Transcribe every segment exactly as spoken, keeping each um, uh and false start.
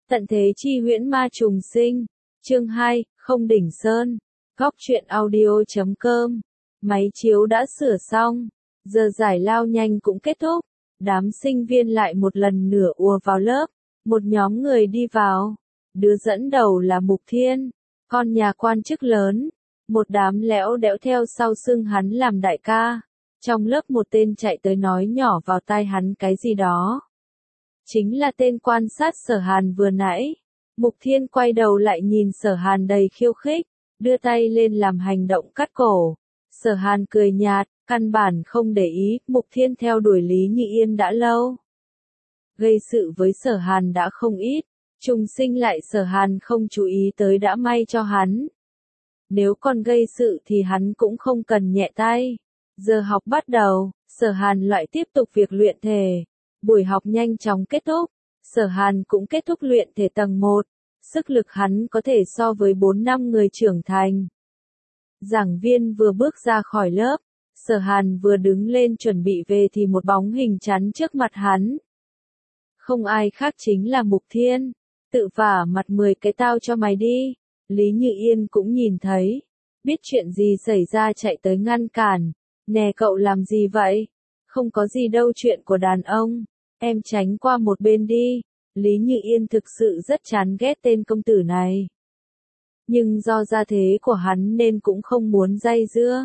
Tận thế chi huyễn ma trùng sinh. Chương hai, không đỉnh sơn. Góc truyện audio chấm com. Máy chiếu đã sửa xong. Giờ giải lao nhanh cũng kết thúc. Đám sinh viên lại một lần nữa ùa vào lớp. Một nhóm người đi vào. Đứa dẫn đầu là Mục Thiên, con nhà quan chức lớn. Một đám lẽo đẽo theo sau xưng hắn làm đại ca. Trong lớp một tên chạy tới nói nhỏ vào tai hắn cái gì đó. Chính là tên quan sát Sở Hàn vừa nãy. Mục Thiên quay đầu lại nhìn Sở Hàn đầy khiêu khích, đưa tay lên làm hành động cắt cổ. Sở Hàn cười nhạt, căn bản không để ý. Mục Thiên theo đuổi Lý Như Yên đã lâu. Gây sự với Sở Hàn đã không ít. Trùng sinh lại Sở Hàn không chú ý tới đã may cho hắn. Nếu còn gây sự thì hắn cũng không cần nhẹ tay. Giờ học bắt đầu, Sở Hàn lại tiếp tục việc luyện thể. Buổi học nhanh chóng kết thúc. Sở Hàn cũng kết thúc luyện thể tầng một. Sức lực hắn có thể so với bốn năm người trưởng thành. Giảng viên vừa bước ra khỏi lớp. Sở Hàn vừa đứng lên chuẩn bị về thì một bóng hình chắn trước mặt hắn. Không ai khác chính là Mục Thiên. Tự vả mặt mười cái tao cho mày đi. Lý Như Yên cũng nhìn thấy. Biết chuyện gì xảy ra chạy tới ngăn cản. Nè cậu làm gì vậy? Không có gì đâu, chuyện của đàn ông. Em tránh qua một bên đi. Lý Như Yên thực sự rất chán ghét tên công tử này. Nhưng do gia thế của hắn nên cũng không muốn dây dưa.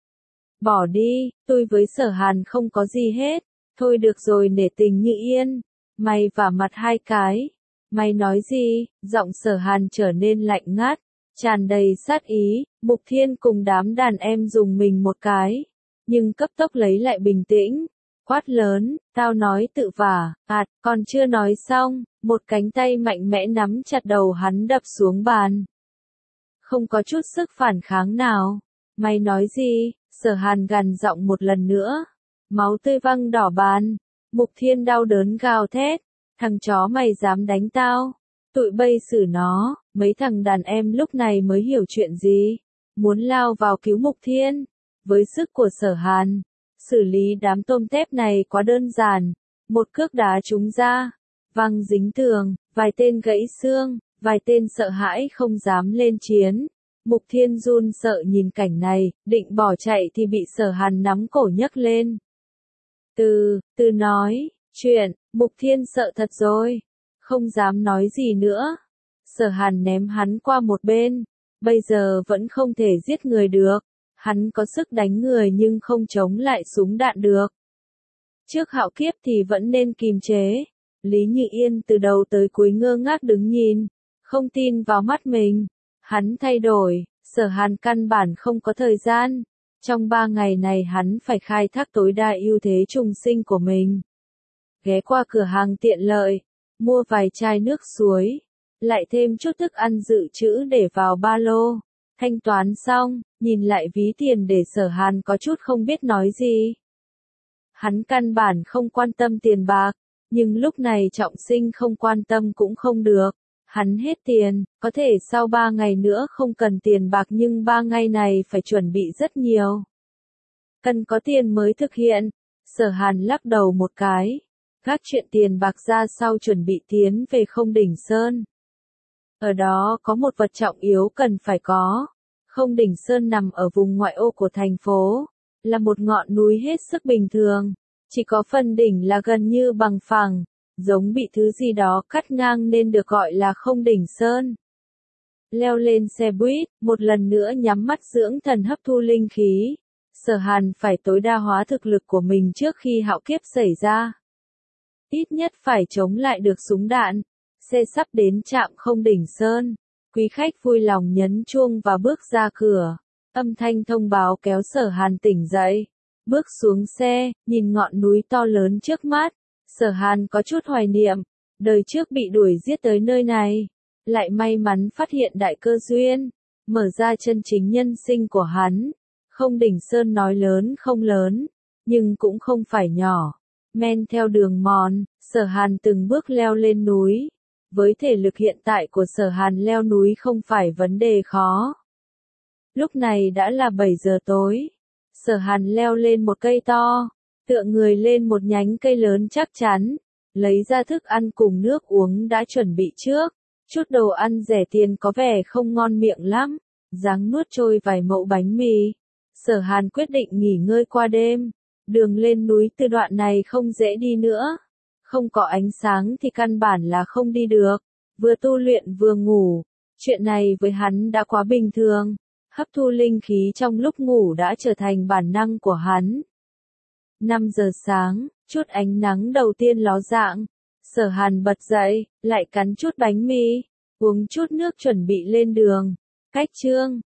Bỏ đi, tôi với Sở Hàn không có gì hết. Thôi được rồi, nể tình Như Yên. Mày vả mặt hai cái. Mày nói gì? Giọng Sở Hàn trở nên lạnh ngắt, tràn đầy sát ý. Mục Thiên cùng đám đàn em dùng mình một cái. Nhưng cấp tốc lấy lại bình tĩnh. Quát lớn, tao nói tự vả, ạt, còn chưa nói xong, một cánh tay mạnh mẽ nắm chặt đầu hắn đập xuống bàn. Không có chút sức phản kháng nào. Mày nói gì? Sở Hàn gằn giọng một lần nữa. Máu tươi văng đỏ bàn. Mục Thiên đau đớn gào thét. Thằng chó mày dám đánh tao? Tụi bây xử nó. Mấy thằng đàn em lúc này mới hiểu chuyện gì. Muốn lao vào cứu Mục Thiên. Với sức của Sở Hàn, xử lý đám tôm tép này quá đơn giản. Một cước đá chúng ra, văng dính tường, vài tên gãy xương, vài tên sợ hãi không dám lên chiến. Mục Thiên run sợ nhìn cảnh này, định bỏ chạy thì bị Sở Hàn nắm cổ nhấc lên. Từ, từ nói, chuyện, Mục Thiên sợ thật rồi, không dám nói gì nữa. Sở Hàn ném hắn qua một bên, bây giờ vẫn không thể giết người được. Hắn có sức đánh người nhưng không chống lại súng đạn được. Trước hạo kiếp thì vẫn nên kìm chế. Lý Như Yên từ đầu tới cuối ngơ ngác đứng nhìn, không tin vào mắt mình. Hắn thay đổi, Sở Hàn căn bản không có thời gian. Trong ba ngày này hắn phải khai thác tối đa ưu thế trùng sinh của mình. Ghé qua cửa hàng tiện lợi, mua vài chai nước suối, lại thêm chút thức ăn dự trữ để vào ba lô. Thanh toán xong, nhìn lại ví tiền để Sở Hàn có chút không biết nói gì. Hắn căn bản không quan tâm tiền bạc, nhưng lúc này trọng sinh không quan tâm cũng không được. Hắn hết tiền, có thể sau ba ngày nữa không cần tiền bạc nhưng ba ngày này phải chuẩn bị rất nhiều. Cần có tiền mới thực hiện. Sở Hàn lắc đầu một cái. Gác chuyện tiền bạc ra sau chuẩn bị tiến về Không Đỉnh Sơn. Ở đó có một vật trọng yếu cần phải có. Không Đỉnh Sơn nằm ở vùng ngoại ô của thành phố, là một ngọn núi hết sức bình thường, chỉ có phần đỉnh là gần như bằng phẳng, giống bị thứ gì đó cắt ngang nên được gọi là Không Đỉnh Sơn. Leo lên xe buýt, một lần nữa nhắm mắt dưỡng thần hấp thu linh khí. Sở Hàn phải tối đa hóa thực lực của mình trước khi hạo kiếp xảy ra. Ít nhất phải chống lại được súng đạn. Xe sắp đến trạm Không Đỉnh Sơn. Quý khách vui lòng nhấn chuông và bước ra cửa. Âm thanh thông báo kéo Sở Hàn tỉnh dậy. Bước xuống xe, nhìn ngọn núi to lớn trước mắt. Sở Hàn có chút hoài niệm. Đời trước bị đuổi giết tới nơi này. Lại may mắn phát hiện đại cơ duyên. Mở ra chân chính nhân sinh của hắn. Không Đỉnh Sơn nói lớn không lớn. Nhưng cũng không phải nhỏ. Men theo đường mòn, Sở Hàn từng bước leo lên núi. Với thể lực hiện tại của Sở Hàn leo núi không phải vấn đề khó. Lúc này đã là bảy giờ tối. Sở Hàn leo lên một cây to, tựa người lên một nhánh cây lớn chắc chắn. lấy ra thức ăn cùng nước uống đã chuẩn bị trước. Chút đồ ăn rẻ tiền có vẻ không ngon miệng lắm, ráng nuốt trôi vài mẩu bánh mì. Sở Hàn quyết định nghỉ ngơi qua đêm. Đường lên núi từ đoạn này không dễ đi nữa. Không có ánh sáng thì căn bản là không đi được. Vừa tu luyện vừa ngủ. Chuyện này với hắn đã quá bình thường. Hấp thu linh khí trong lúc ngủ đã trở thành bản năng của hắn. năm giờ sáng, chút ánh nắng đầu tiên ló dạng. Sở Hàn bật dậy, lại cắn chút bánh mì, uống chút nước chuẩn bị lên đường. Cách chương